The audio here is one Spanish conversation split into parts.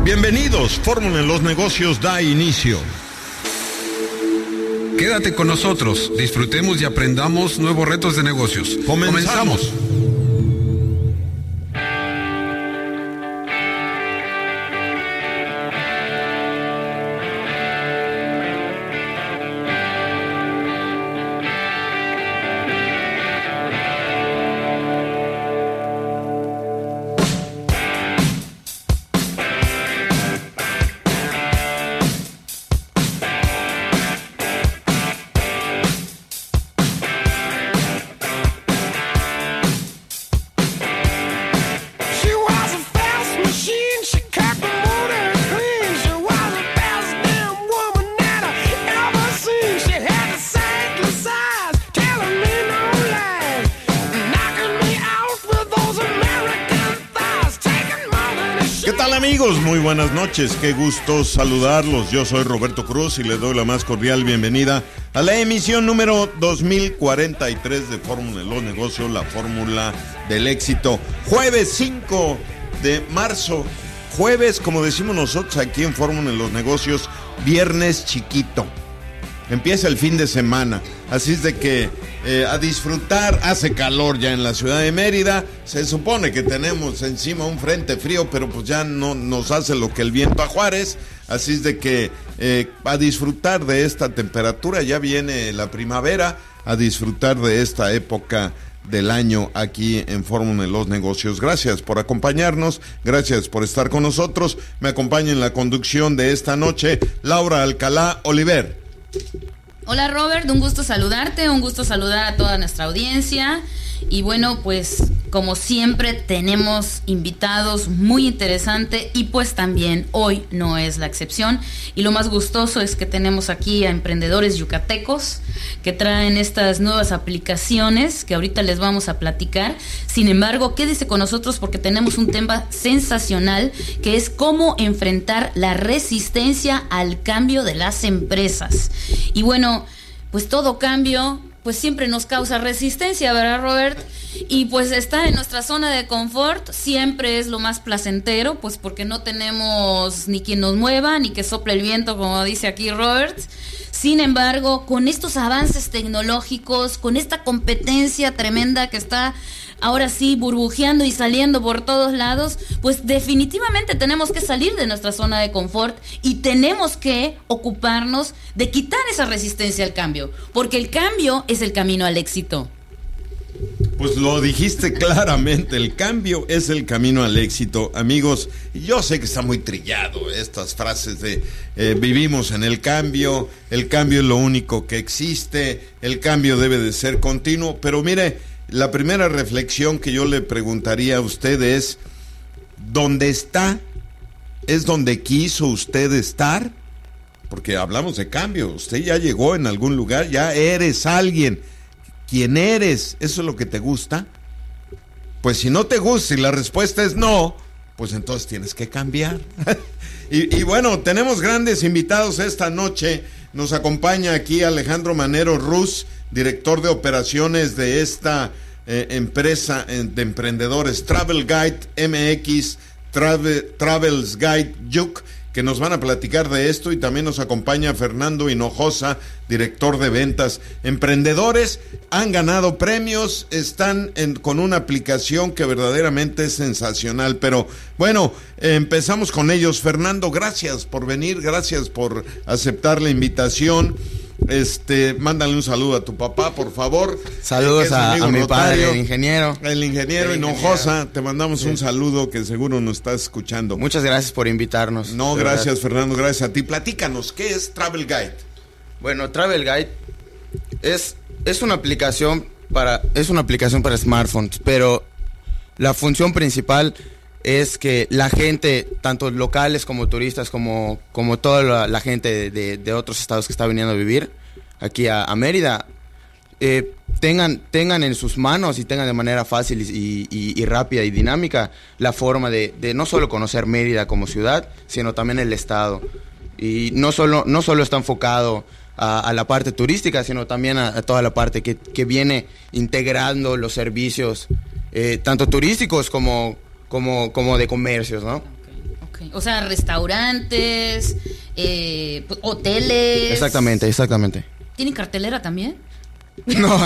Bienvenidos, Fórmula en los Negocios da inicio. Quédate con nosotros, disfrutemos y aprendamos nuevos retos de negocios. Comenzamos. Muy buenas noches, qué gusto saludarlos. Yo soy Roberto Cruz y les doy la más cordial bienvenida a la emisión número 2043 de Fórmula en los Negocios, la fórmula del éxito. Jueves 5 de marzo, jueves, como decimos nosotros aquí en Fórmula en los Negocios, viernes chiquito. Empieza el fin de semana, así es de que a disfrutar. Hace calor ya en la ciudad de Mérida, se supone que tenemos encima un frente frío, pero pues ya no nos hace lo que el viento a Juárez, así es de que a disfrutar de esta temperatura. Ya viene la primavera, a disfrutar de esta época del año aquí en Fórmula en los Negocios. Gracias por acompañarnos, gracias por estar con nosotros. Me acompaña en la conducción de esta noche Laura Alcalá Oliver. Hola Robert, un gusto saludarte, un gusto saludar a toda nuestra audiencia. Y bueno, pues como siempre tenemos invitados muy interesantes y pues también hoy no es la excepción. Y lo más gustoso es que tenemos aquí a emprendedores yucatecos que traen estas nuevas aplicaciones que ahorita les vamos a platicar. Sin embargo, quédese con nosotros porque tenemos un tema sensacional que es cómo enfrentar la resistencia al cambio de las empresas. Y bueno, pues todo cambio pues siempre nos causa resistencia, ¿verdad, Robert? Y pues estar en nuestra zona de confort siempre es lo más placentero, pues porque no tenemos ni quien nos mueva, ni que sople el viento, como dice aquí Robert. Sin embargo, con estos avances tecnológicos, con esta competencia tremenda que está ahora sí burbujeando y saliendo por todos lados, pues definitivamente tenemos que salir de nuestra zona de confort y tenemos que ocuparnos de quitar esa resistencia al cambio, porque el cambio es el camino al éxito. Pues lo dijiste claramente, el cambio es el camino al éxito. Amigos, yo sé que está muy trillado estas frases de vivimos en el cambio es lo único que existe, el cambio debe de ser continuo, pero mire, la primera reflexión que yo le preguntaría a usted es, ¿dónde está? ¿Es donde quiso usted estar? Porque hablamos de cambio, usted ya llegó en algún lugar, ya eres alguien. ¿Quién eres? ¿Eso es lo que te gusta? Pues si no te gusta y la respuesta es no, pues entonces tienes que cambiar. y bueno, tenemos grandes invitados esta noche. Nos acompaña aquí Alejandro Manero Ruz, director de operaciones de esta empresa de emprendedores Travel Guide MX, Travels Guide Yuc, que nos van a platicar de esto, y también nos acompaña Fernando Hinojosa, director de ventas. Emprendedores han ganado premios, están con una aplicación que verdaderamente es sensacional, pero bueno, empezamos con ellos. Fernando, gracias por venir, gracias por aceptar la invitación. Mándale un saludo a tu papá, por favor. Saludos a mi notario, padre, el ingeniero Hinojosa. Te mandamos un saludo, que seguro nos estás escuchando. Muchas gracias por invitarnos. No, gracias, Fernando, gracias a ti. Platícanos, ¿qué es Travel Guide? Bueno, Travel Guide es una aplicación para smartphones, pero la función principal es que la gente, tanto locales como turistas, como toda la gente de otros estados que está viniendo a vivir aquí a Mérida, tengan en sus manos y tengan de manera fácil y rápida y dinámica la forma de no solo conocer Mérida como ciudad, sino también el estado. Y no solo está enfocado a la parte turística, sino también a toda la parte que viene integrando los servicios tanto turísticos como de comercios, ¿no? Okay. O sea, restaurantes, hoteles. Exactamente. ¿Tienen cartelera también? No.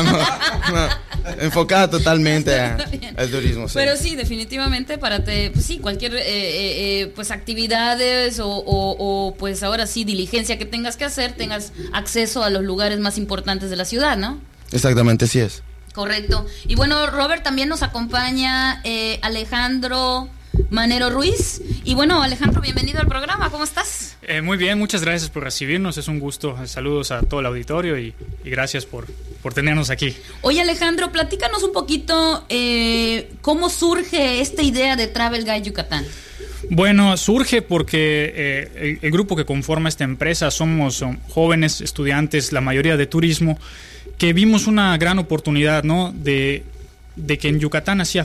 Enfocada totalmente al turismo. Sí. Pero sí, definitivamente pues sí, cualquier pues actividades o pues ahora sí diligencia que tengas que hacer, tengas acceso a los lugares más importantes de la ciudad, ¿no? Exactamente, sí es. Correcto. Y bueno, Robert, también nos acompaña Alejandro Manero Ruiz. Y bueno, Alejandro, bienvenido al programa, ¿cómo estás? Muy bien, muchas gracias por recibirnos, es un gusto. Saludos a todo el auditorio y gracias por tenernos aquí. Oye, Alejandro, platícanos un poquito cómo surge esta idea de Travel Guide Yucatán. Bueno, surge porque el grupo que conforma esta empresa somos jóvenes estudiantes, la mayoría de turismo, que vimos una gran oportunidad, ¿no? de que en Yucatán hacen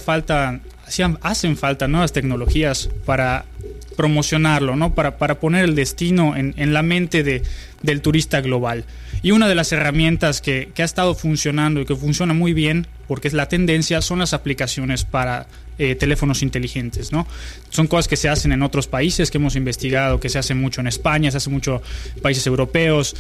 falta nuevas tecnologías para promocionarlo, ¿no? Para poner el destino en la mente del turista global. Y una de las herramientas que ha estado funcionando y que funciona muy bien, porque es la tendencia, son las aplicaciones para teléfonos inteligentes, ¿no? Son cosas que se hacen en otros países, que hemos investigado, que se hace mucho en España, se hace mucho en países europeos,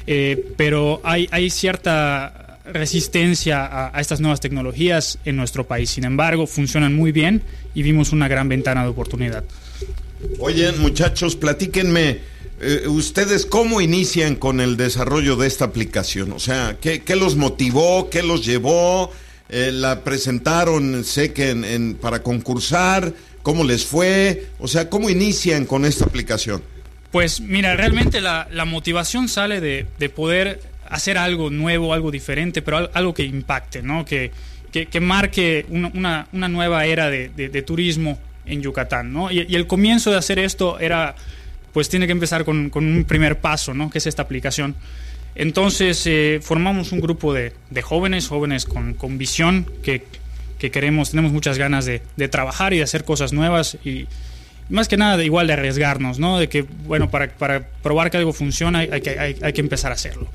pero hay cierta resistencia a estas nuevas tecnologías en nuestro país. Sin embargo, funcionan muy bien y vimos una gran ventana de oportunidad. Oye, muchachos, platíquenme, ¿ustedes cómo inician con el desarrollo de esta aplicación? O sea, ¿qué los motivó? ¿Qué los llevó? ¿La presentaron, sé que para concursar? ¿Cómo les fue? O sea, ¿cómo inician con esta aplicación? Pues mira, realmente la motivación sale de poder hacer algo nuevo, algo diferente, pero algo que impacte, ¿no? Que marque una nueva era de turismo en Yucatán, ¿no? Y el comienzo de hacer esto pues tiene que empezar con un primer paso, ¿no? Que es esta aplicación. Entonces formamos un grupo de jóvenes con visión que tenemos muchas ganas de trabajar y de hacer cosas nuevas y más que nada igual de arriesgarnos, ¿no? De que, bueno, para probar que algo funciona hay que empezar a hacerlo.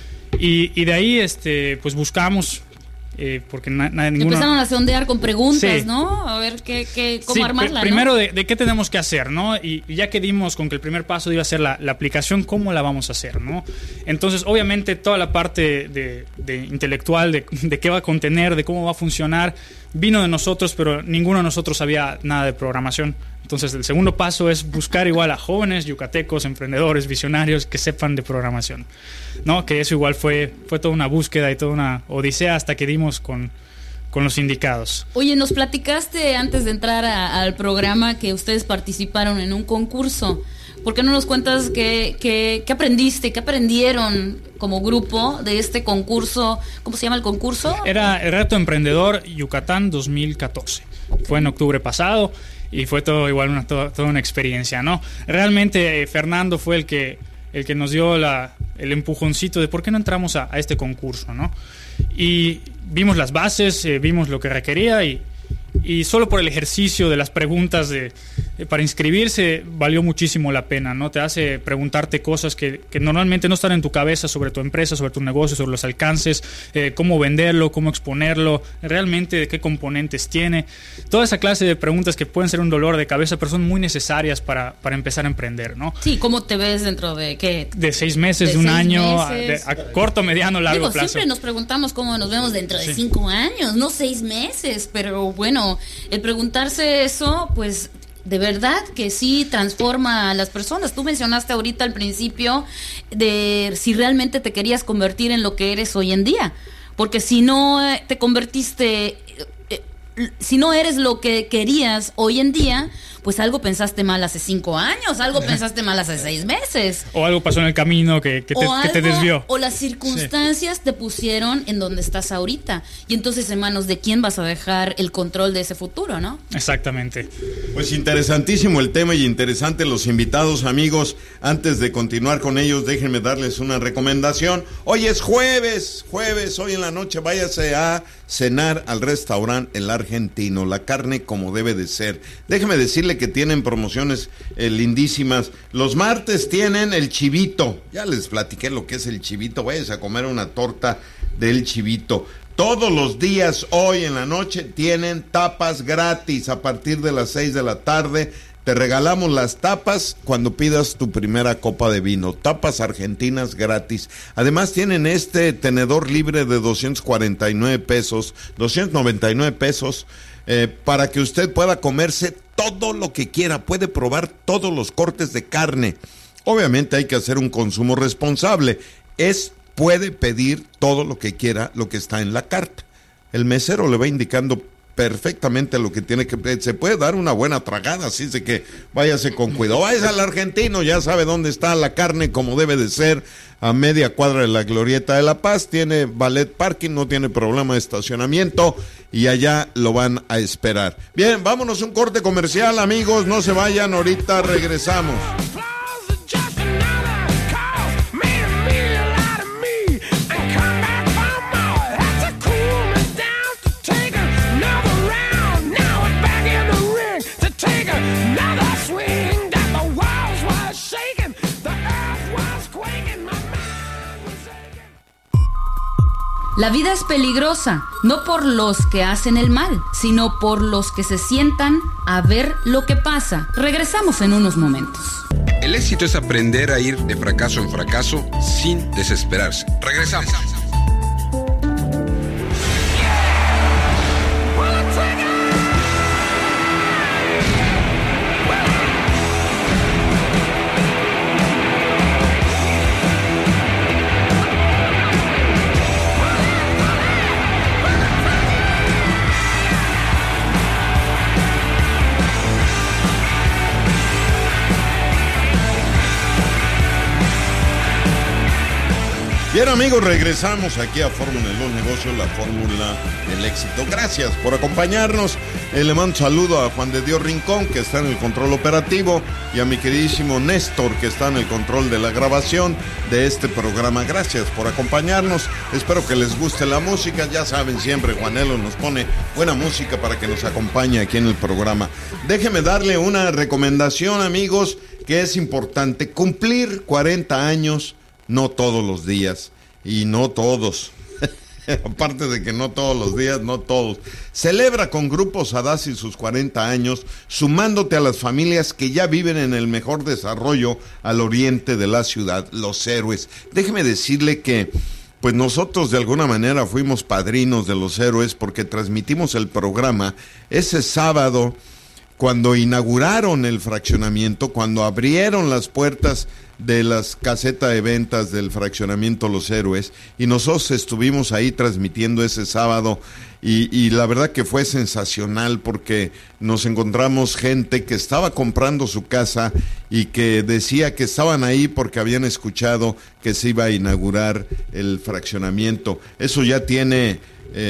Y de ahí pues buscamos porque ninguno... Empezaron a sondear con preguntas, sí, ¿no? A ver cómo armarla, primero, ¿no? de qué tenemos que hacer, ¿no? Y ya que dimos con que el primer paso iba a ser la aplicación, ¿cómo la vamos a hacer, ¿no? Entonces, obviamente, toda la parte de intelectual, de qué va a contener, de cómo va a funcionar, vino de nosotros, pero ninguno de nosotros sabía nada de programación. Entonces, el segundo paso es buscar igual a jóvenes yucatecos, emprendedores, visionarios que sepan de programación, ¿no? Que eso igual fue toda una búsqueda y toda una odisea hasta que dimos con los indicados. Oye, nos platicaste antes de entrar al programa que ustedes participaron en un concurso. ¿Por qué no nos cuentas qué aprendiste, qué aprendieron como grupo de este concurso? ¿Cómo se llama el concurso? Era el Reto Emprendedor Yucatán 2014. Okay. Fue en octubre pasado y fue todo igual toda una experiencia, ¿no? Realmente Fernando fue el que nos dio el empujoncito de por qué no entramos a este concurso, ¿no? Y vimos las bases, vimos lo que requería y solo por el ejercicio de las preguntas para inscribirse valió muchísimo la pena, ¿no? Te hace preguntarte cosas que normalmente no están en tu cabeza sobre tu empresa, sobre tu negocio, sobre los alcances, cómo venderlo, cómo exponerlo, realmente qué componentes tiene. Toda esa clase de preguntas que pueden ser un dolor de cabeza, pero son muy necesarias para empezar a emprender, ¿no? Sí, ¿cómo te ves dentro de qué? De 6 meses, de un año, a corto, mediano, largo plazo. Siempre nos preguntamos cómo nos vemos dentro de 5 años, no 6 meses, pero bueno, el preguntarse eso, pues de verdad que sí transforma a las personas. Tú mencionaste ahorita al principio de si realmente te querías convertir en lo que eres hoy en día, porque si no te convertiste, si no eres lo que querías hoy en día, pues algo pensaste mal hace 5 años, algo pensaste mal hace 6 meses. O algo pasó en el camino que te desvió. O las circunstancias te pusieron en donde estás ahorita. Y entonces, en manos de quién vas a dejar el control de ese futuro, ¿no? Exactamente. Pues interesantísimo el tema y interesante los invitados, amigos. Antes de continuar con ellos, déjenme darles una recomendación. Hoy es jueves, hoy en la noche váyase a cenar al restaurante El Argentino, la carne como debe de ser. Déjeme decirle que tienen promociones lindísimas. Los martes tienen el chivito. Ya les platiqué lo que es el chivito. Váyase a comer una torta del chivito. Todos los días, hoy en la noche, tienen tapas gratis a partir de las 6 de la tarde. Te regalamos las tapas cuando pidas tu primera copa de vino. Tapas argentinas gratis. Además tienen este tenedor libre de 299 pesos, 299 pesos, para que usted pueda comerse todo lo que quiera. Puede probar todos los cortes de carne. Obviamente hay que hacer un consumo responsable. Puede pedir todo lo que quiera, lo que está en la carta. El mesero le va indicando perfectamente lo que tiene que pedir. Se puede dar una buena tragada, así de que váyase con cuidado. Váyase al argentino, ya sabe dónde está la carne como debe de ser, a media cuadra de la Glorieta de La Paz. Tiene valet parking, no tiene problema de estacionamiento y allá lo van a esperar. Bien, vámonos a un corte comercial, amigos, no se vayan, ahorita regresamos. La vida es peligrosa, no por los que hacen el mal, sino por los que se sientan a ver lo que pasa. Regresamos en unos momentos. El éxito es aprender a ir de fracaso en fracaso sin desesperarse. Regresamos. Bien, amigos, regresamos aquí a Fórmula de los Negocios, la fórmula del éxito. Gracias por acompañarnos. Le mando un saludo a Juan de Dios Rincón, que está en el control operativo, y a mi queridísimo Néstor, que está en el control de la grabación de este programa. Gracias por acompañarnos. Espero que les guste la música. Ya saben, siempre Juanelo nos pone buena música para que nos acompañe aquí en el programa. Déjenme darle una recomendación, amigos, que es importante. Cumplir 40 años, no todos los días, y no todos. Aparte de que no todos los días, no todos. Celebra con Grupo Sadassi sus 40 años, sumándote a las familias que ya viven en el mejor desarrollo al oriente de la ciudad, Los Héroes. Déjeme decirle que pues nosotros de alguna manera fuimos padrinos de Los Héroes porque transmitimos el programa ese sábado cuando inauguraron el fraccionamiento, cuando abrieron las puertas de las casetas de ventas del fraccionamiento Los Héroes, y nosotros estuvimos ahí transmitiendo ese sábado, y la verdad que fue sensacional porque nos encontramos gente que estaba comprando su casa y que decía que estaban ahí porque habían escuchado que se iba a inaugurar el fraccionamiento. Eso ya tiene...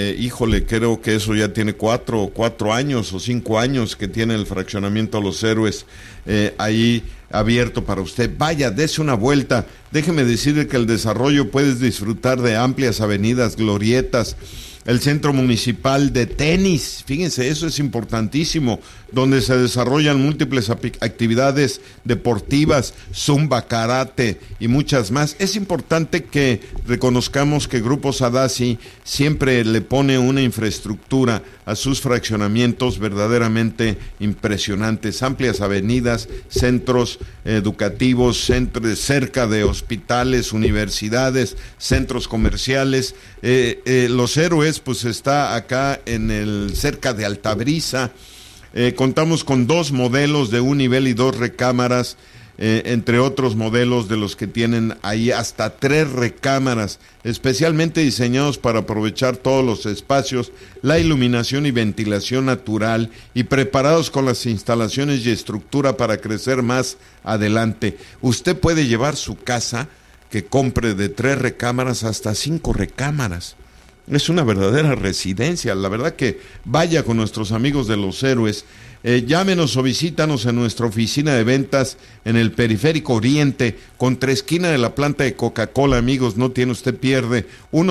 creo que eso ya tiene 4 años o 5 años que tiene el fraccionamiento Los Héroes ahí abierto para usted. Vaya, dese una vuelta. Déjeme decirle que el desarrollo puedes disfrutar de amplias avenidas, glorietas, el centro municipal de tenis, fíjense, eso es importantísimo, donde se desarrollan múltiples actividades deportivas, zumba, karate y muchas más. Es importante que reconozcamos que Grupo Sadassi siempre le pone una infraestructura a sus fraccionamientos verdaderamente impresionantes, amplias avenidas, centros educativos, cerca de hospitales, universidades, centros comerciales. Los Héroes pues está acá cerca de Altabrisa. Contamos con 2 modelos de un nivel y 2 recámaras, entre otros modelos de los que tienen ahí hasta 3 recámaras, especialmente diseñados para aprovechar todos los espacios, la iluminación y ventilación natural, y preparados con las instalaciones y estructura para crecer más adelante. Usted puede llevar su casa, que compre de 3 recámaras hasta 5 recámaras. Es una verdadera residencia. La verdad que vaya con nuestros amigos de Los Héroes. Llámenos o visítanos en nuestra oficina de ventas en el Periférico Oriente, contra esquina de la planta de Coca-Cola, amigos. No tiene usted pierde.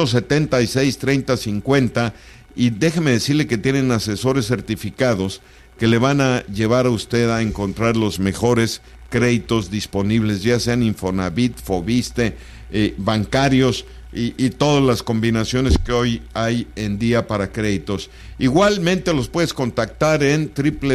176-3050. Y déjeme decirle que tienen asesores certificados que le van a llevar a usted a encontrar los mejores créditos disponibles, ya sean Infonavit, Fobiste, bancarios. y todas las combinaciones que hoy hay en día para créditos. Igualmente los puedes contactar en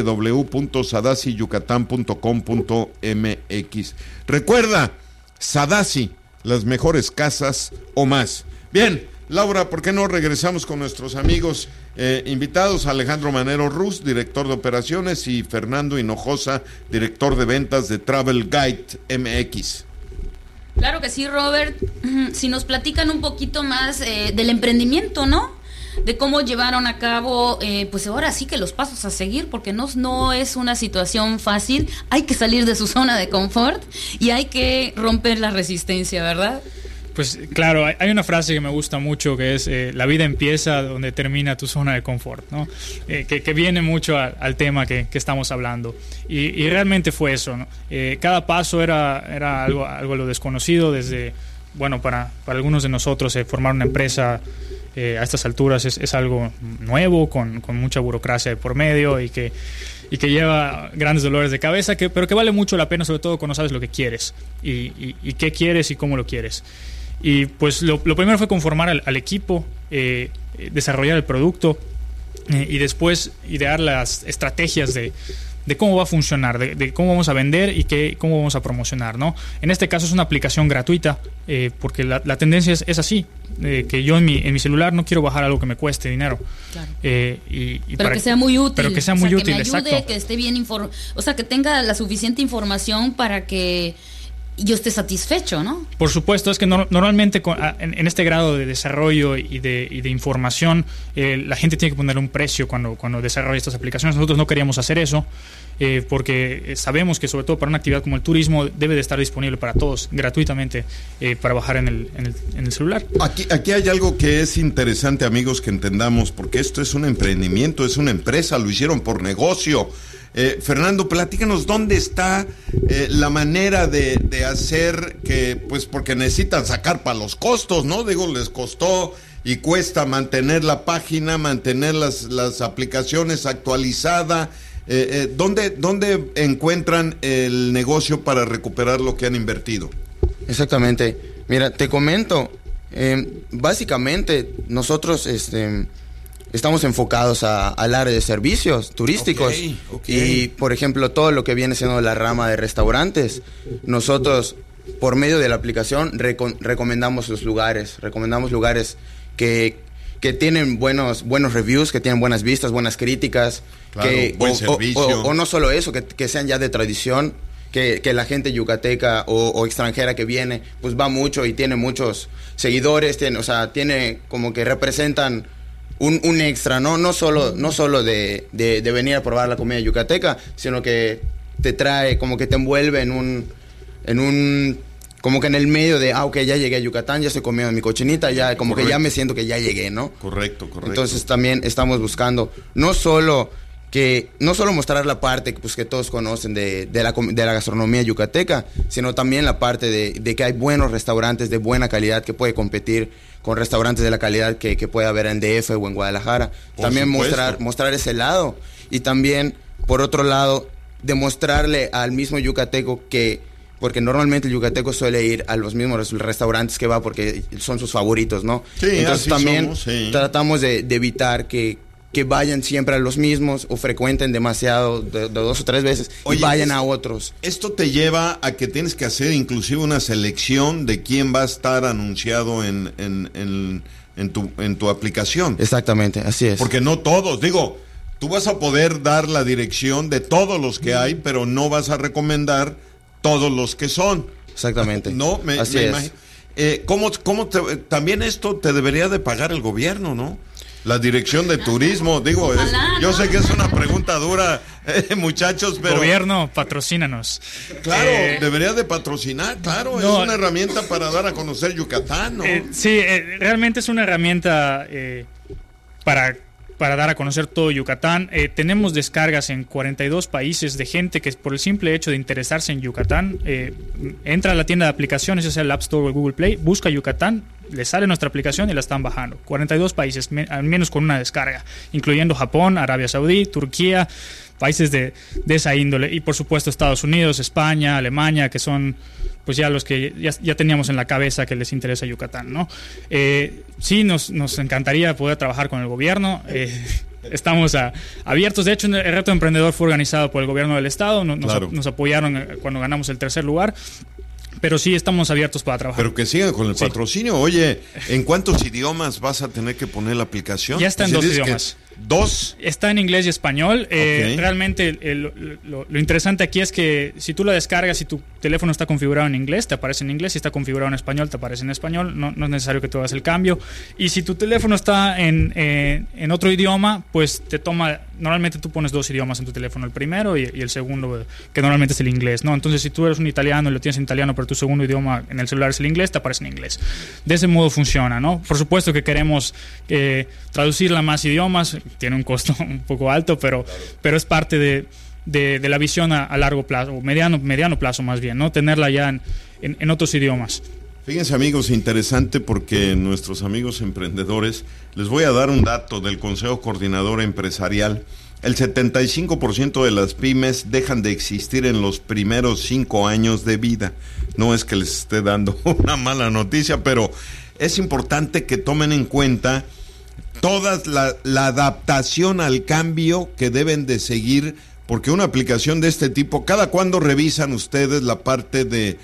www.sadasiyucatan.com.mx. Recuerda, Sadasi, las mejores casas o más. Bien, Laura, ¿por qué no regresamos con nuestros amigos invitados? Alejandro Manero Ruz, director de operaciones, y Fernando Hinojosa, director de ventas de Travel Guide MX. Claro que sí, Robert. Si nos platican un poquito más del emprendimiento, ¿no? De cómo llevaron a cabo, pues ahora sí que los pasos a seguir, porque no es una situación fácil. Hay que salir de su zona de confort y hay que romper la resistencia, ¿verdad? Pues claro, hay una frase que me gusta mucho que es la vida empieza donde termina tu zona de confort, ¿no? Que viene mucho al tema que estamos hablando. Y realmente fue eso, ¿no? Cada paso era algo lo desconocido. Desde, bueno, para algunos de nosotros formar una empresa a estas alturas es algo nuevo, con mucha burocracia de por medio y que lleva grandes dolores de cabeza, pero que vale mucho la pena, sobre todo cuando sabes lo que quieres y qué quieres y cómo lo quieres. Y pues lo primero fue conformar al equipo, desarrollar el producto y después idear las estrategias de cómo va a funcionar, de cómo vamos a vender y cómo vamos a promocionar, ¿no? En este caso es una aplicación gratuita, porque la tendencia es así, que yo en mi celular no quiero bajar algo que me cueste dinero. Claro. Pero que sea muy útil. Pero que sea muy útil, que me ayude, exacto. Que esté bien que tenga la suficiente información para que yo esté satisfecho, ¿no? Por supuesto, es que normalmente en este grado de desarrollo y de información, la gente tiene que poner un precio cuando desarrolla estas aplicaciones. Nosotros no queríamos hacer eso, porque sabemos que sobre todo para una actividad como el turismo debe de estar disponible para todos gratuitamente, para bajar en el celular. Aquí hay algo que es interesante, amigos, que entendamos, porque esto es un emprendimiento, es una empresa, lo hicieron por negocio. Fernando, platícanos dónde está la manera de hacer que, pues porque necesitan sacar para los costos, ¿no? Digo, les costó y cuesta mantener la página, mantener las aplicaciones actualizadas. ¿Dónde encuentran el negocio para recuperar lo que han invertido? Exactamente. Mira, te comento, básicamente nosotros estamos enfocados al área de servicios turísticos. Okay. Y, por ejemplo, todo lo que viene siendo la rama de restaurantes, nosotros, por medio de la aplicación, recomendamos los lugares. Recomendamos lugares que tienen buenos reviews, que tienen buenas vistas, buenas críticas. Claro, buen servicio. O no solo eso, que sean ya de tradición, que la gente yucateca o extranjera que viene, pues va mucho y tiene muchos seguidores, tiene como que representan un extra, no solo de venir a probar la comida yucateca, sino que te trae, como que te envuelve en un como que en el medio de, ok, ya llegué a Yucatán, ya estoy comiendo mi cochinita, ya como correcto, que ya me siento que ya llegué, ¿no? Correcto. Entonces también estamos buscando no solo mostrar la parte pues, que todos conocen de la gastronomía yucateca, sino también la parte de que hay buenos restaurantes de buena calidad que puede competir con restaurantes de la calidad que puede haber en DF o en Guadalajara. Por también supuesto. mostrar ese lado. Y también, por otro lado, demostrarle al mismo yucateco porque normalmente el yucateco suele ir a los mismos restaurantes que va porque son sus favoritos, ¿no? Sí, entonces también somos, sí. Tratamos de evitar que vayan siempre a los mismos o frecuenten demasiado, de 2 o 3 veces. Oye, y vayan a otros. Esto te lleva a que tienes que hacer inclusive una selección de quién va a estar anunciado en tu aplicación. Exactamente, así es. Porque no todos, digo, tú vas a poder dar la dirección de todos los que hay, pero no vas a recomendar todos los que son. Exactamente. No, así me es. imagino. También esto te debería de pagar el gobierno, ¿no? La dirección de turismo, digo, yo sé que es una pregunta dura, muchachos, pero... Gobierno, patrocínanos. Claro, debería de patrocinar, claro, no, es una herramienta para dar a conocer Yucatán, ¿no? Sí, realmente es una herramienta para dar a conocer todo Yucatán. Tenemos descargas en 42 países de gente que por el simple hecho de interesarse en Yucatán, entra a la tienda de aplicaciones, ya sea el App Store o el Google Play, busca Yucatán, le sale nuestra aplicación y la están bajando. 42 países, al menos con una descarga, incluyendo Japón, Arabia Saudí, Turquía, países de esa índole. Y por supuesto Estados Unidos, España, Alemania, que son pues ya los que ya teníamos en la cabeza que les interesa Yucatán, ¿no? Sí, nos encantaría poder trabajar con el gobierno. Estamos abiertos. De hecho, el reto emprendedor fue organizado por el gobierno del estado. Nos apoyaron cuando ganamos el 3er lugar. Pero sí estamos abiertos para trabajar. Pero que sigan con el patrocinio. Oye, ¿en cuántos idiomas vas a tener que poner la aplicación? Ya está en 2 idiomas. ¿2? Está en inglés y español. Okay. Realmente lo interesante aquí es que si tú la descargas y tu teléfono está configurado en inglés, te aparece en inglés. Si está configurado en español, te aparece en español. No es necesario que tú hagas el cambio. Y si tu teléfono está en otro idioma, pues te toma... Normalmente tú pones 2 idiomas en tu teléfono, el primero y el segundo, que normalmente es el inglés, ¿no? Entonces, si tú eres un italiano y lo tienes en italiano, pero tu segundo idioma en el celular es el inglés, te aparece en inglés. De ese modo funciona, ¿no? Por supuesto que queremos traducirla a más idiomas. Tiene un costo un poco alto, pero es parte de la visión a largo plazo, o mediano plazo más bien, ¿no? Tenerla ya en otros idiomas. Fíjense, amigos, interesante porque nuestros amigos emprendedores, les voy a dar un dato del Consejo Coordinador Empresarial. El 75% de las pymes dejan de existir en los primeros 5 años de vida. No es que les esté dando una mala noticia, pero es importante que tomen en cuenta toda la adaptación al cambio que deben de seguir, porque una aplicación de este tipo, ¿cada cuándo revisan ustedes la parte de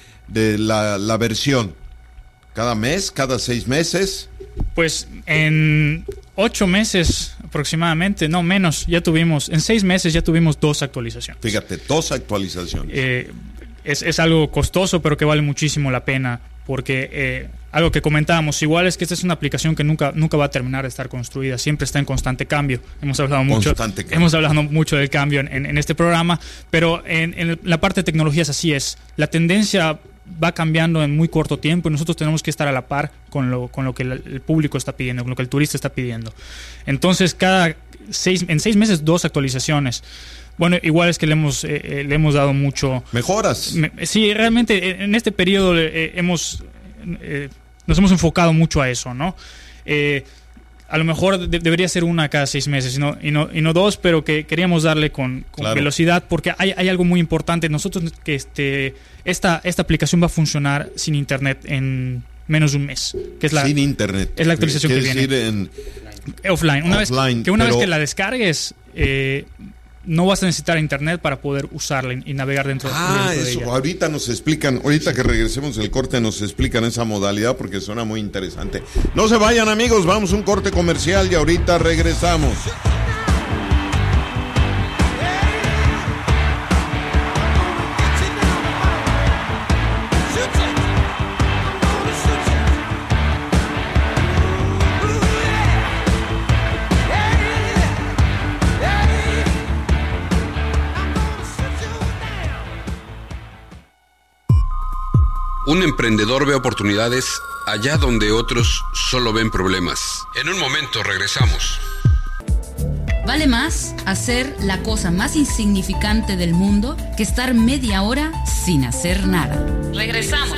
la versión? ¿Cada mes? ¿Cada 6 meses? Pues en 8 meses aproximadamente, no menos, en 6 meses ya tuvimos 2 actualizaciones. Fíjate, 2 actualizaciones. Es algo costoso, pero que vale muchísimo la pena, porque algo que comentábamos, igual es que esta es una aplicación que nunca va a terminar de estar construida, siempre está en constante cambio. Hemos hablado mucho del cambio en este programa, pero en la parte de tecnologías así es. La tendencia va cambiando en muy corto tiempo y nosotros tenemos que estar a la par con lo que el público está pidiendo, con lo que el turista está pidiendo. Entonces, en 6 meses 2 actualizaciones. Bueno, igual es que le hemos dado mucho... ¿Mejoras? Sí, realmente en este periodo nos hemos enfocado mucho a eso, ¿no? A lo mejor debería ser una cada 6 meses y no 2, pero que queríamos darle con claro, velocidad, porque hay algo muy importante. Nosotros que esta aplicación va a funcionar sin internet en menos de un mes, que es sin internet. Es la actualización que viene. Offline. Una vez que la descargues, no vas a necesitar internet para poder usarla y navegar dentro de ella. Ahorita nos explican, ahorita que regresemos del corte nos explican esa modalidad porque suena muy interesante. No se vayan, amigos, vamos a un corte comercial y ahorita regresamos. Un emprendedor ve oportunidades allá donde otros solo ven problemas. En un momento regresamos. Vale más hacer la cosa más insignificante del mundo que estar media hora sin hacer nada. Regresamos.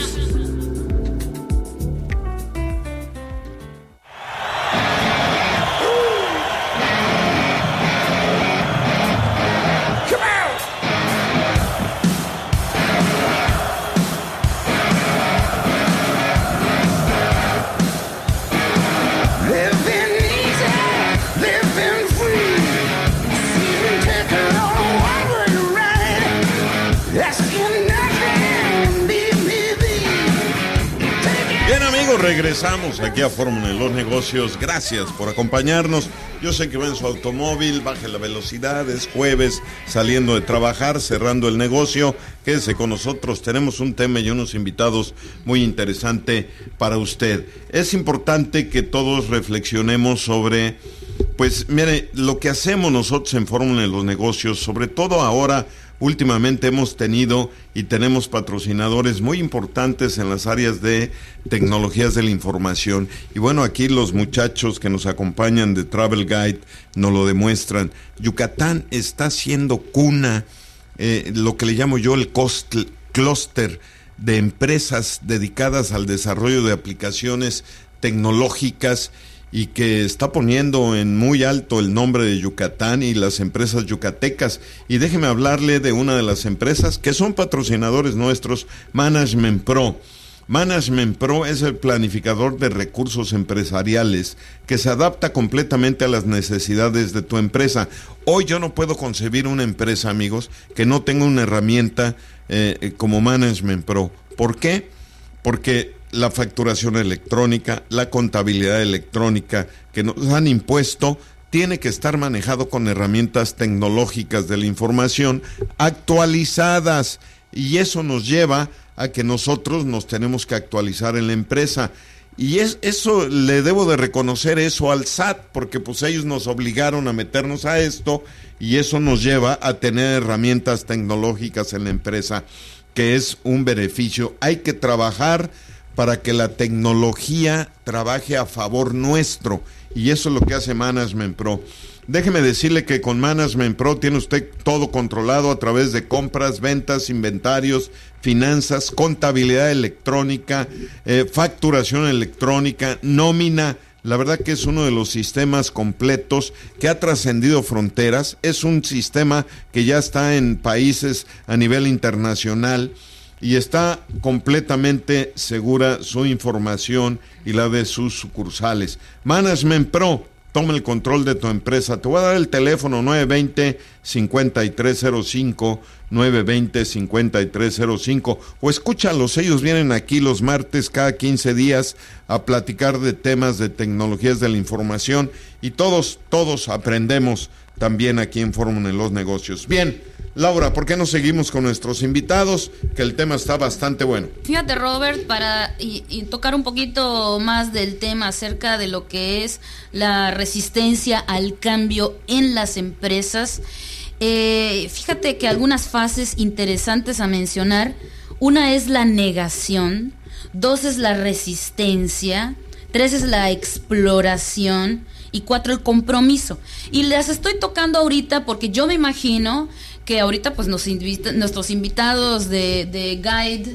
Regresamos aquí a Fórmula de los Negocios. Gracias por acompañarnos. Yo sé que va en su automóvil, baje la velocidad, es jueves, saliendo de trabajar, cerrando el negocio. Quédese con nosotros, tenemos un tema y unos invitados muy interesantes para usted. Es importante que todos reflexionemos sobre, pues mire, lo que hacemos nosotros en Fórmula de los Negocios, sobre todo ahora. Últimamente hemos tenido y tenemos patrocinadores muy importantes en las áreas de tecnologías de la información. Y bueno, aquí los muchachos que nos acompañan de Travel Guide nos lo demuestran. Yucatán está siendo cuna, lo que le llamo yo el clúster de empresas dedicadas al desarrollo de aplicaciones tecnológicas. y que está poniendo en muy alto el nombre de Yucatán y las empresas yucatecas. Y déjeme hablarle de una de las empresas que son patrocinadores nuestros, Management Pro. Management Pro es el planificador de recursos empresariales que se adapta completamente a las necesidades de tu empresa. Hoy yo no puedo concebir una empresa, amigos, que no tenga una herramienta como Management Pro. ¿Por qué? Porque la facturación electrónica, la contabilidad electrónica que nos han impuesto, tiene que estar manejado con herramientas tecnológicas de la información actualizadas, y eso nos lleva a que nosotros nos tenemos que actualizar en la empresa. Y eso le debo de reconocer eso al SAT, porque pues ellos nos obligaron a meternos a esto, y eso nos lleva a tener herramientas tecnológicas en la empresa, que es un beneficio. Hay que trabajar para que la tecnología trabaje a favor nuestro, y eso es lo que hace Management Pro. Déjeme decirle que con Management Pro tiene usted todo controlado a través de compras, ventas, inventarios, finanzas, contabilidad electrónica, facturación electrónica, nómina. La verdad que es uno de los sistemas completos que ha trascendido fronteras. Es un sistema que ya está en países a nivel internacional y está completamente segura su información y la de sus sucursales. Management Pro, toma el control de tu empresa. Te voy a dar el teléfono 920-5305, 920-5305, o escúchalos, ellos vienen aquí los martes cada 15 días a platicar de temas de tecnologías de la información, y todos aprendemos también aquí en Fórmula en los Negocios. Bien, Laura, ¿por qué no seguimos con nuestros invitados? Que el tema está bastante bueno. Fíjate, Robert, para y tocar un poquito más del tema acerca de lo que es la resistencia al cambio en las empresas. Fíjate que algunas fases interesantes a mencionar. Una es la negación, 2 es la resistencia, 3 es la exploración y 4 el compromiso. Y las estoy tocando ahorita porque yo me imagino que ahorita pues nuestros invitados de Guide,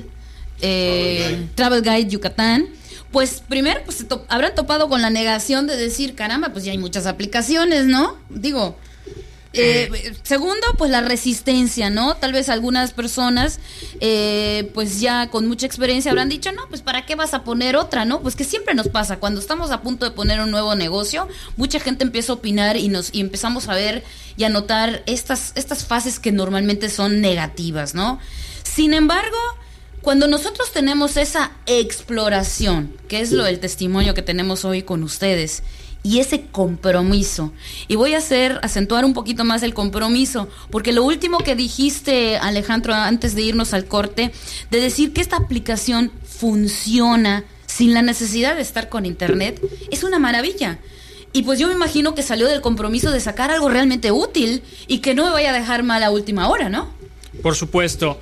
Travel Guide Yucatán, pues primero pues habrán topado con la negación de decir, caramba, pues ya hay muchas aplicaciones, ¿no? Digo, segundo, pues la resistencia, ¿no? Tal vez algunas personas, pues ya con mucha experiencia habrán dicho, no, pues ¿para qué vas a poner otra, no? Pues que siempre nos pasa, cuando estamos a punto de poner un nuevo negocio, mucha gente empieza a opinar y empezamos a ver y a notar estas fases que normalmente son negativas, ¿no? Sin embargo, cuando nosotros tenemos esa exploración, que es el testimonio que tenemos hoy con ustedes, y ese compromiso, y voy a acentuar un poquito más el compromiso, porque lo último que dijiste, Alejandro, antes de irnos al corte, de decir que esta aplicación funciona sin la necesidad de estar con internet, es una maravilla. Y pues yo me imagino que salió del compromiso de sacar algo realmente útil y que no me vaya a dejar mal a última hora, ¿no? Por supuesto.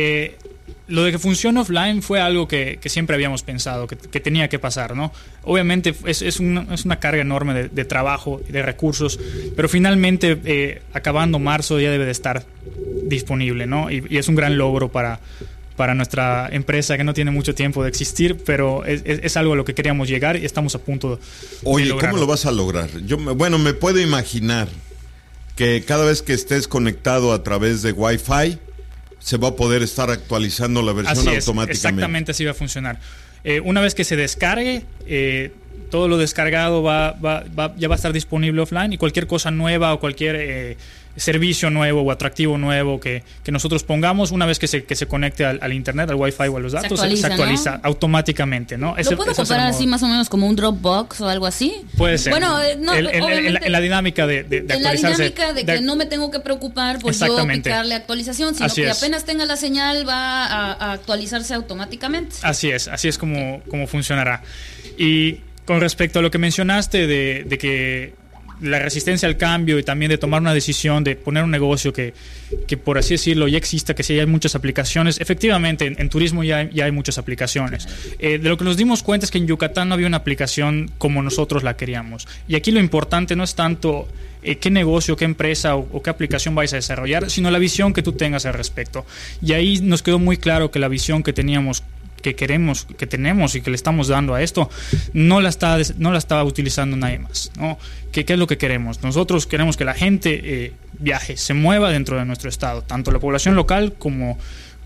Lo de que funcione offline fue algo que siempre habíamos pensado, que tenía que pasar, ¿no? Obviamente es una carga enorme de trabajo y de recursos, pero finalmente, acabando marzo, ya debe de estar disponible, ¿no? Y es un gran logro para nuestra empresa que no tiene mucho tiempo de existir, pero es algo a lo que queríamos llegar y estamos a punto de lograrlo. ¿Cómo lo vas a lograr? Me puedo imaginar que cada vez que estés conectado a través de Wi-Fi, se va a poder estar actualizando la versión automáticamente. Exactamente así va a funcionar. Una vez que se descargue, todo lo descargado ya va a estar disponible offline, y cualquier cosa nueva o cualquier servicio nuevo o atractivo nuevo que nosotros pongamos, una vez que se conecte al internet, al wifi o a los datos, se actualiza, ¿no? Automáticamente, ¿no? ¿Lo puedo comparar así más o menos como un Dropbox o algo así? Puede ser. Bueno, no, en la dinámica de actualizarse. En la dinámica de que no me tengo que preocupar por yo picarle actualización, sino que apenas tenga la señal va a actualizarse automáticamente. Así es como funcionará. Y con respecto a lo que mencionaste de que la resistencia al cambio y también de tomar una decisión de poner un negocio que por así decirlo ya exista, que sí hay muchas aplicaciones. Efectivamente, en turismo ya hay muchas aplicaciones. De lo que nos dimos cuenta es que en Yucatán no había una aplicación como nosotros la queríamos. Y aquí lo importante no es tanto qué negocio, qué empresa o qué aplicación vais a desarrollar, sino la visión que tú tengas al respecto. Y ahí nos quedó muy claro que la visión que teníamos queremos, que tenemos y que le estamos dando a esto, no la está utilizando nadie más, ¿no? ¿Qué es lo que queremos? Nosotros queremos que la gente viaje, se mueva dentro de nuestro estado, tanto la población local como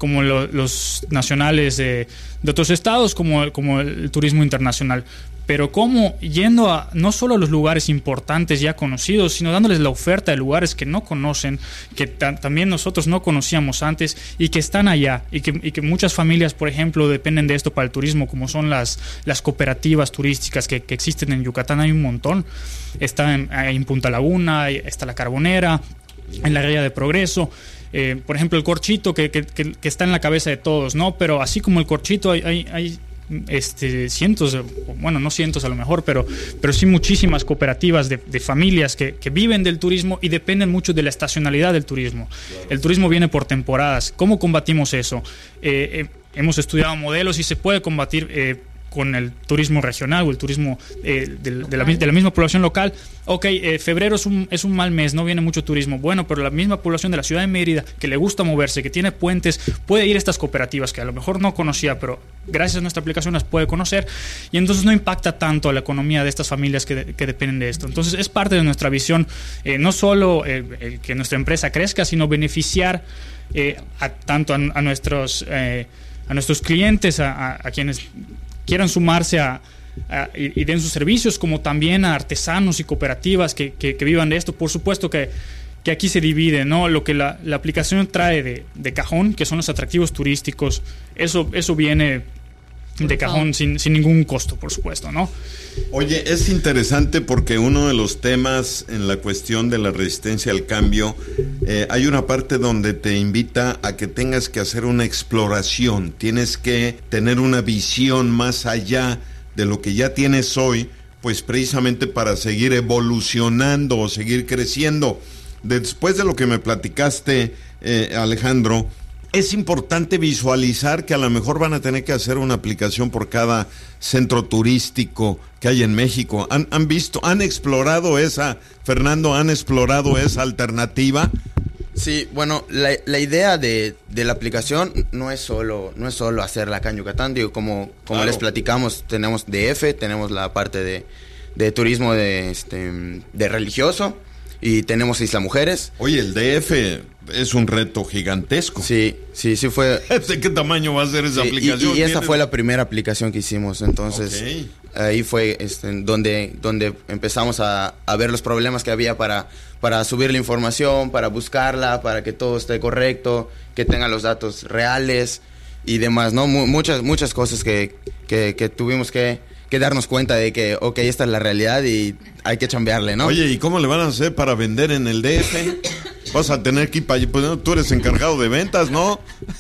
los nacionales de otros estados, como el turismo internacional. Pero como yendo a no solo a los lugares importantes ya conocidos, sino dándoles la oferta de lugares que no conocen, que también nosotros no conocíamos antes y que están allá, y que muchas familias, por ejemplo, dependen de esto para el turismo, como son las cooperativas turísticas que existen en Yucatán. Hay un montón. Está en Punta Laguna, está La Carbonera, en la Ría de Progreso. Por ejemplo, el Corchito, que está en la cabeza de todos, ¿no? Pero así como el Corchito hay cientos, bueno, no cientos a lo mejor, pero sí muchísimas cooperativas de familias que viven del turismo y dependen mucho de la estacionalidad del turismo. Claro. El turismo viene por temporadas. ¿Cómo combatimos eso? Hemos estudiado modelos y se puede combatir con el turismo regional o el turismo de la misma población local. Ok, febrero es un mal mes, no viene mucho turismo. Bueno, pero la misma población de la ciudad de Mérida, que le gusta moverse, que tiene puentes, puede ir a estas cooperativas que a lo mejor no conocía, pero gracias a nuestra aplicación las puede conocer, y entonces no impacta tanto a la economía de estas familias que dependen de esto. Entonces es parte de nuestra visión, no solo que nuestra empresa crezca, sino beneficiar tanto a nuestros clientes, a quienes quieran sumarse y den sus servicios, como también a artesanos y cooperativas que vivan de esto. Por supuesto que aquí se divide, ¿no? Lo que la aplicación trae de cajón, que son los atractivos turísticos, eso viene de cajón sin ningún costo, por supuesto, ¿no? Oye, es interesante porque uno de los temas en la cuestión de la resistencia al cambio, hay una parte donde te invita a que tengas que hacer una exploración, tienes que tener una visión más allá de lo que ya tienes hoy, pues precisamente para seguir evolucionando o seguir creciendo. Después de lo que me platicaste, Alejandro, es importante visualizar que a lo mejor van a tener que hacer una aplicación por cada centro turístico que hay en México. ¿Han explorado esa, Fernando, han explorado esa alternativa? Sí, bueno, la idea de la aplicación no es solo hacerla acá en Yucatán. Digo, como claro, les platicamos, tenemos DF, tenemos la parte de turismo de religioso, y tenemos Isla Mujeres. Oye, el DF es un reto gigantesco. Sí fue. ¿De qué tamaño va a ser esa aplicación? Y esa fue la primera aplicación que hicimos. Entonces, okay, ahí fue donde empezamos a ver los problemas que había para subir la información, para buscarla, para que todo esté correcto, que tenga los datos reales y demás, ¿no? Muchas cosas que tuvimos que darnos cuenta de que, ok, esta es la realidad y hay que chambearle, ¿no? Oye, ¿y cómo le van a hacer para vender en el DF? Vas a tener que ir para allí, pues, tú eres encargado de ventas, ¿no?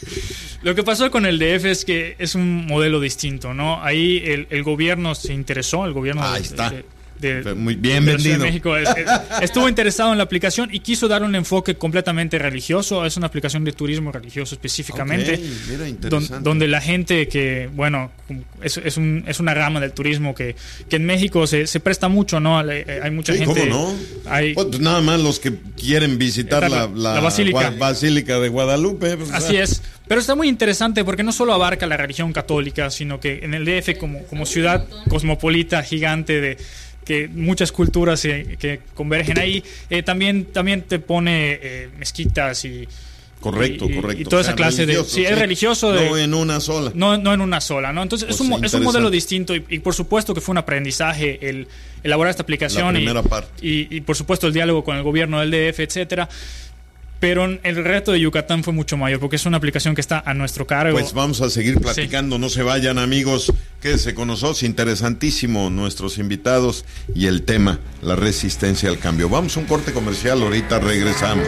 Lo que pasó con el DF es que es un modelo distinto, ¿no? Ahí el gobierno se interesó, el gobierno... Ahí está. Muy bien vendido. De México estuvo interesado en la aplicación y quiso dar un enfoque completamente religioso. Es una aplicación de turismo religioso específicamente, okay, mira, interesante. Donde la gente que, bueno, es una rama del turismo que en México se presta mucho, ¿no? Hay mucha gente. ¿Cómo no? Pues nada más los que quieren visitar la Basílica de Guadalupe. Pues, así es. Pero está muy interesante porque no solo abarca la religión católica, sino que en el DF como ciudad cosmopolita gigante que muchas culturas que convergen ahí, también te pone mezquitas y correcto y toda esa clase de sí, es religioso no en una sola, no en una sola, ¿no? Entonces pues es un modelo distinto y por supuesto que fue un aprendizaje el elaborar esta aplicación, la primera parte. Y por supuesto el diálogo con el gobierno del DF, etcétera. Pero el reto de Yucatán fue mucho mayor porque es una aplicación que está a nuestro cargo. Pues vamos a seguir platicando, sí. No se vayan, amigos, quédense con nosotros, interesantísimo nuestros invitados y el tema, la resistencia al cambio. Vamos a un corte comercial, ahorita regresamos.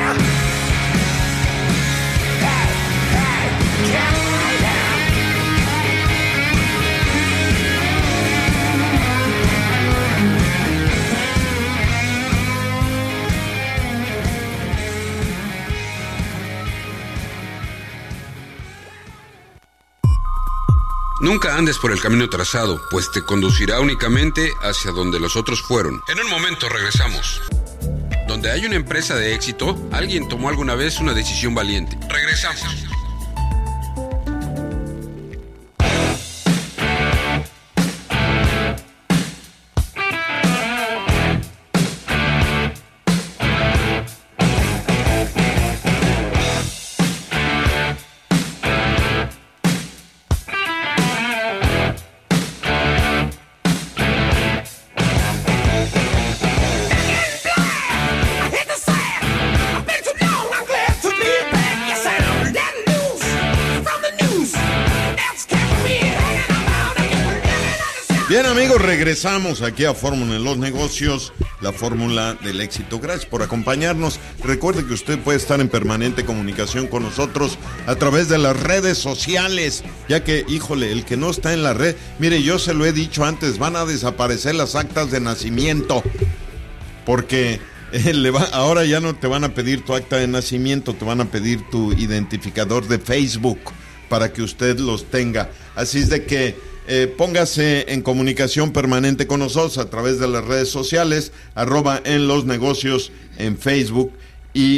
Nunca andes por el camino trazado, pues te conducirá únicamente hacia donde los otros fueron. En un momento regresamos. Donde hay una empresa de éxito, alguien tomó alguna vez una decisión valiente. Regresamos. Bien, amigos, regresamos aquí a Fórmula en los Negocios, la fórmula del éxito. Gracias por acompañarnos. Recuerde que usted puede estar en permanente comunicación con nosotros a través de las redes sociales, ya que, híjole, el que no está en la red, mire, yo se lo he dicho antes, van a desaparecer las actas de nacimiento, porque ahora ya no te van a pedir tu acta de nacimiento, te van a pedir tu identificador de Facebook para que usted los tenga. Así es de que póngase en comunicación permanente con nosotros a través de las redes sociales, @enlosnegocios en Facebook y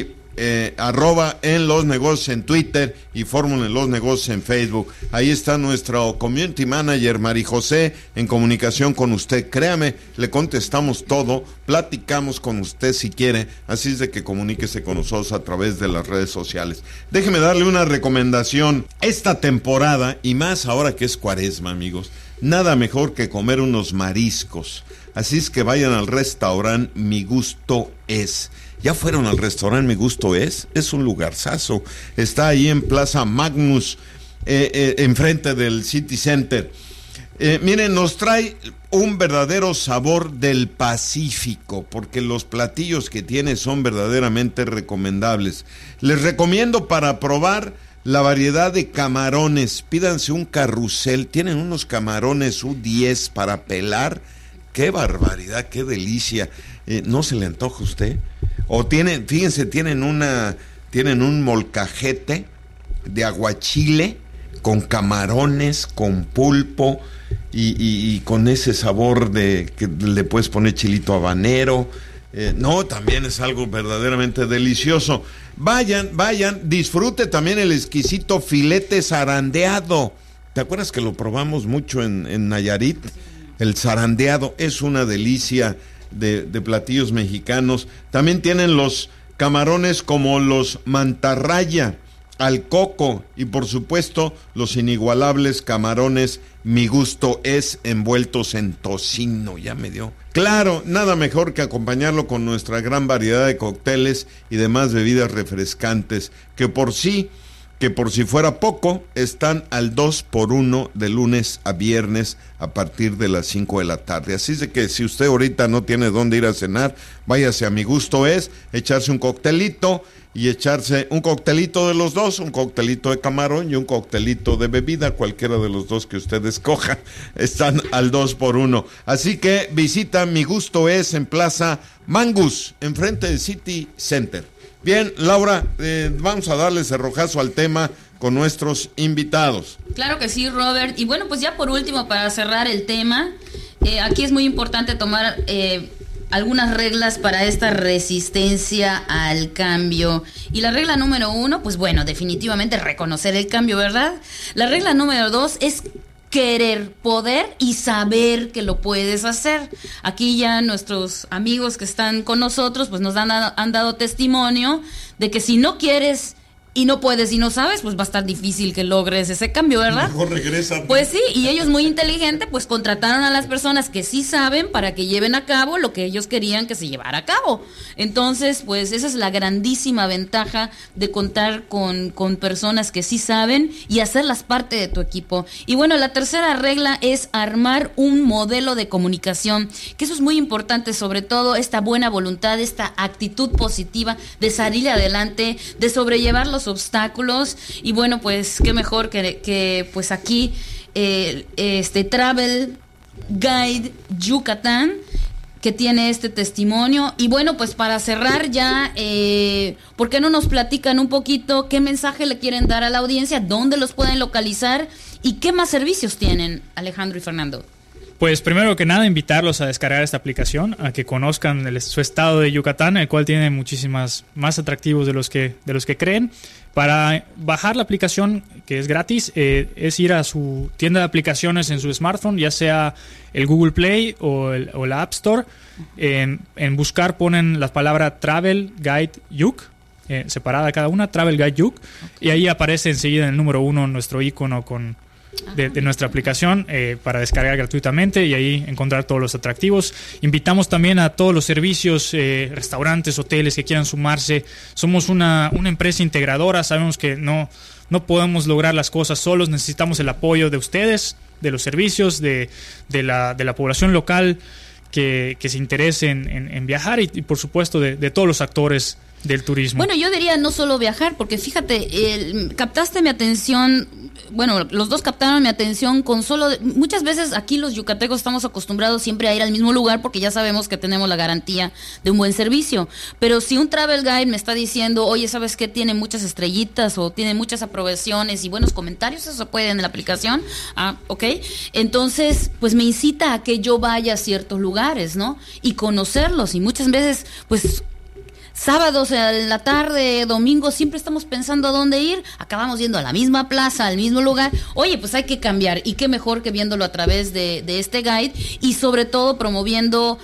@enlosnegocios en Twitter y Fórmula en los Negocios en Facebook. Ahí está nuestro community manager Mari José en comunicación con usted. Créame, le contestamos todo, platicamos con usted si quiere, así es de que comuníquese con nosotros a través de las redes sociales. Déjeme darle una recomendación. Esta temporada, y más ahora que es Cuaresma, amigos, nada mejor que comer unos mariscos. Así es que vayan al restaurante Mi Gusto Es. ¿Ya fueron al restaurante Mi Gusto Es? Es un lugarzazo. Está ahí en Plaza Magnus, enfrente del City Center. Miren, nos trae un verdadero sabor del Pacífico, porque los platillos que tiene son verdaderamente recomendables. Les recomiendo para probar la variedad de camarones. Pídanse un carrusel. Tienen unos camarones U10 para pelar. ¡Qué barbaridad, qué delicia! ¿No se le antoja a usted? O fíjense, tienen un molcajete de aguachile con camarones, con pulpo y con ese sabor de que le puedes poner chilito habanero. No, también es algo verdaderamente delicioso. Vayan, disfrute también el exquisito filete zarandeado. ¿Te acuerdas que lo probamos mucho en Nayarit? El zarandeado es una delicia de platillos mexicanos. También tienen los camarones como los mantarraya, al coco y por supuesto los inigualables camarones Mi Gusto Es envueltos en tocino. Ya me dio. Claro, nada mejor que acompañarlo con nuestra gran variedad de cócteles y demás bebidas refrescantes que por si fuera poco, están al 2x1 de lunes a viernes a partir de las 5 de la tarde. Así es de que si usted ahorita no tiene dónde ir a cenar, váyase a Mi Gusto Es, echarse un coctelito y echarse un coctelito de los dos, un coctelito de camarón y un coctelito de bebida, cualquiera de los dos que usted escoja. Están al 2x1. Así que visita Mi Gusto Es en Plaza Mangus, enfrente del City Center. Bien, Laura, vamos a darle cerrojazo al tema con nuestros invitados. Claro que sí, Robert. Y bueno, pues ya por último, para cerrar el tema, aquí es muy importante tomar algunas reglas para esta resistencia al cambio. Y la regla número 1, pues bueno, definitivamente reconocer el cambio, ¿verdad? La regla número 2 es querer, poder y saber que lo puedes hacer. Aquí ya nuestros amigos que están con nosotros pues nos han dado testimonio de que si no quieres y no puedes y no sabes, pues va a estar difícil que logres ese cambio, ¿verdad? Mejor regresa. Pues sí, y ellos muy inteligentes pues contrataron a las personas que sí saben para que lleven a cabo lo que ellos querían que se llevara a cabo. Entonces, pues esa es la grandísima ventaja de contar con personas que sí saben y hacerlas parte de tu equipo. Y bueno, la tercera regla es armar un modelo de comunicación, que eso es muy importante, sobre todo esta buena voluntad, esta actitud positiva de salir adelante, de sobrellevar los obstáculos. Y bueno, pues qué mejor que pues aquí Travel Guide Yucatán, que tiene este testimonio. Y bueno, pues para cerrar ya, ¿por qué no nos platican un poquito qué mensaje le quieren dar a la audiencia, dónde los pueden localizar y qué más servicios tienen, Alejandro y Fernando? Pues primero que nada invitarlos a descargar esta aplicación, a que conozcan su estado de Yucatán, el cual tiene muchísimas más atractivos de los que creen. Para bajar la aplicación, que es gratis, es ir a su tienda de aplicaciones en su smartphone, ya sea el Google Play o la App Store. En buscar ponen la palabra Travel Guide Yuc, separada cada una, Travel Guide Yuc, y ahí aparece enseguida en el número 1 nuestro icono con de nuestra aplicación para descargar gratuitamente y ahí encontrar todos los atractivos. Invitamos también a todos los servicios, restaurantes, hoteles que quieran sumarse. Somos una empresa integradora, sabemos que no podemos lograr las cosas solos, necesitamos el apoyo de ustedes, de los servicios, de la población local que se interese en viajar y por supuesto de todos los actores del turismo. Bueno, yo diría no solo viajar, porque fíjate, captaste mi atención, bueno, los dos captaron mi atención con muchas veces aquí los yucatecos estamos acostumbrados siempre a ir al mismo lugar porque ya sabemos que tenemos la garantía de un buen servicio, pero si un travel guide me está diciendo, oye, ¿sabes qué? Tiene muchas estrellitas o tiene muchas aprobaciones y buenos comentarios, eso se puede en la aplicación, ok, entonces pues me incita a que yo vaya a ciertos lugares, ¿no? Y conocerlos, y muchas veces pues sábados en la tarde, domingo, siempre estamos pensando a dónde ir, acabamos yendo a la misma plaza, al mismo lugar. Oye, pues hay que cambiar, y qué mejor que viéndolo a través de este guide, y sobre todo promoviendo,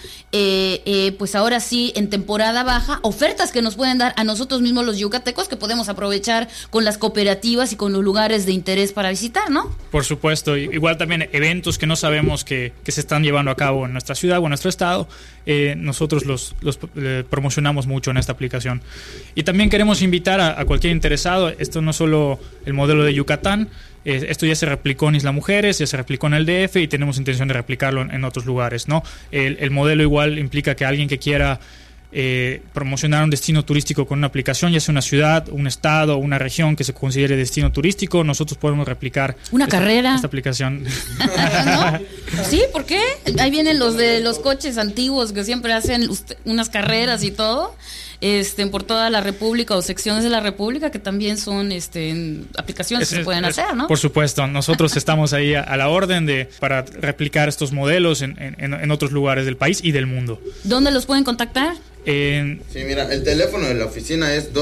pues ahora sí, en temporada baja, ofertas que nos pueden dar a nosotros mismos los yucatecos, que podemos aprovechar con las cooperativas y con los lugares de interés para visitar, ¿no? Por supuesto, igual también eventos que no sabemos que se están llevando a cabo en nuestra ciudad o en nuestro estado, nosotros los promocionamos mucho en esta aplicación. Y también queremos invitar a cualquier interesado. Esto no es solo el modelo de Yucatán, esto ya se replicó en Isla Mujeres, ya se replicó en el DF y tenemos intención de replicarlo en otros lugares, ¿no? El modelo igual implica que alguien que quiera promocionar un destino turístico con una aplicación, ya sea una ciudad, un estado, una región que se considere destino turístico, nosotros podemos replicar carrera. Esta aplicación. ¿No? Sí, ¿por qué? Ahí vienen los de los coches antiguos que siempre hacen unas carreras y todo, por toda la República o secciones de la República que también son aplicaciones que se pueden hacer, ¿no? Por supuesto, nosotros estamos ahí a la orden para replicar estos modelos en otros lugares del país y del mundo. ¿Dónde los pueden contactar? Sí, mira, el teléfono de la oficina es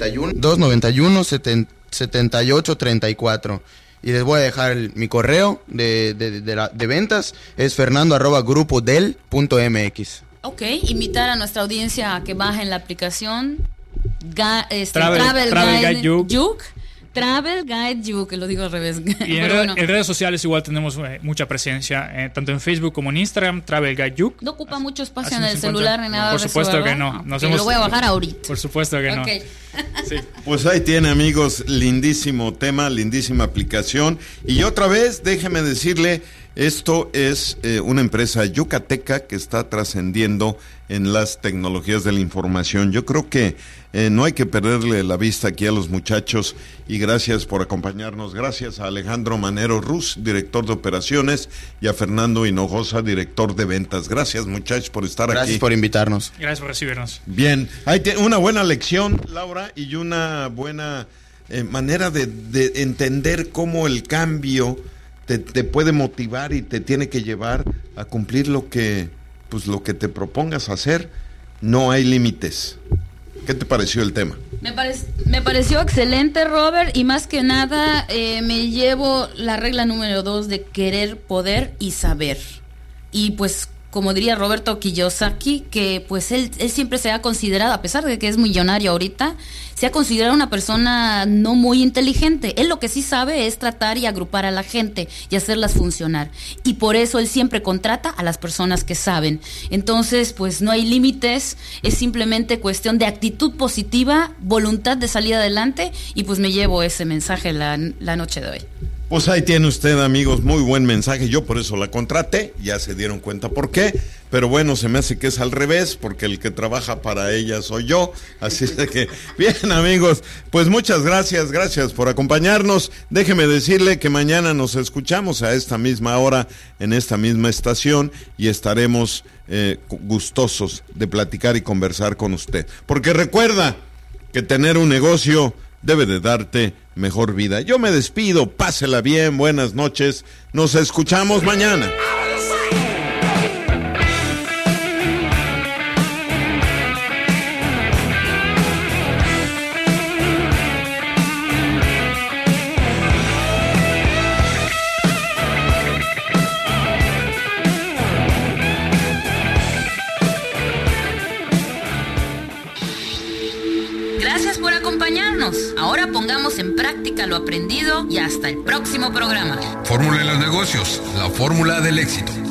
291-7834. Y les voy a dejar mi correo de ventas, es fernando@grupodel.mx. Ok, invitar a nuestra audiencia a que bajen la aplicación Travel Guide Yuk. Travel Guide Yuk, que lo digo al revés. Y en redes sociales igual tenemos mucha presencia, tanto en Facebook como en Instagram, Travel Guide Yuk. No ocupa mucho espacio en el celular ni nada. Por supuesto que no. Lo voy a bajar ahorita. Por supuesto que no. Sí. Pues ahí tiene, amigos, lindísimo tema, lindísima aplicación. Y otra vez, déjeme decirle, esto es una empresa yucateca que está trascendiendo en las tecnologías de la información. Yo creo que no hay que perderle la vista aquí a los muchachos, y gracias por acompañarnos. Gracias a Alejandro Manero Ruz, director de operaciones, y a Fernando Hinojosa, director de ventas. Gracias, muchachos, por estar aquí. Gracias por invitarnos. Gracias por recibirnos. Bien, hay una buena lección, Laura, y una buena manera de entender cómo el cambio te puede motivar y te tiene que llevar a cumplir lo que te propongas hacer. No hay límites. ¿Qué te pareció el tema? Me pareció excelente, Robert, y más que nada me llevo la regla número 2 de querer, poder y saber. Y pues, como diría Roberto Kiyosaki, que pues él siempre se ha considerado, a pesar de que es millonario ahorita, se ha considerado una persona no muy inteligente. Él lo que sí sabe es tratar y agrupar a la gente y hacerlas funcionar. Y por eso él siempre contrata a las personas que saben. Entonces, pues no hay límites, es simplemente cuestión de actitud positiva, voluntad de salir adelante, y pues me llevo ese mensaje la noche de hoy. Pues ahí tiene usted, amigos, muy buen mensaje. Yo por eso la contraté, ya se dieron cuenta por qué, pero bueno, se me hace que es al revés, porque el que trabaja para ella soy yo. Así es de que, bien, amigos, pues muchas gracias por acompañarnos. Déjeme decirle que mañana nos escuchamos a esta misma hora, en esta misma estación, y estaremos gustosos de platicar y conversar con usted. Porque recuerda que tener un negocio debe de darte mejor vida. Yo me despido, pásela bien, buenas noches, nos escuchamos mañana. por acompañarnos. Ahora pongamos en práctica lo aprendido y hasta el próximo programa. Fórmula en los negocios, la fórmula del éxito.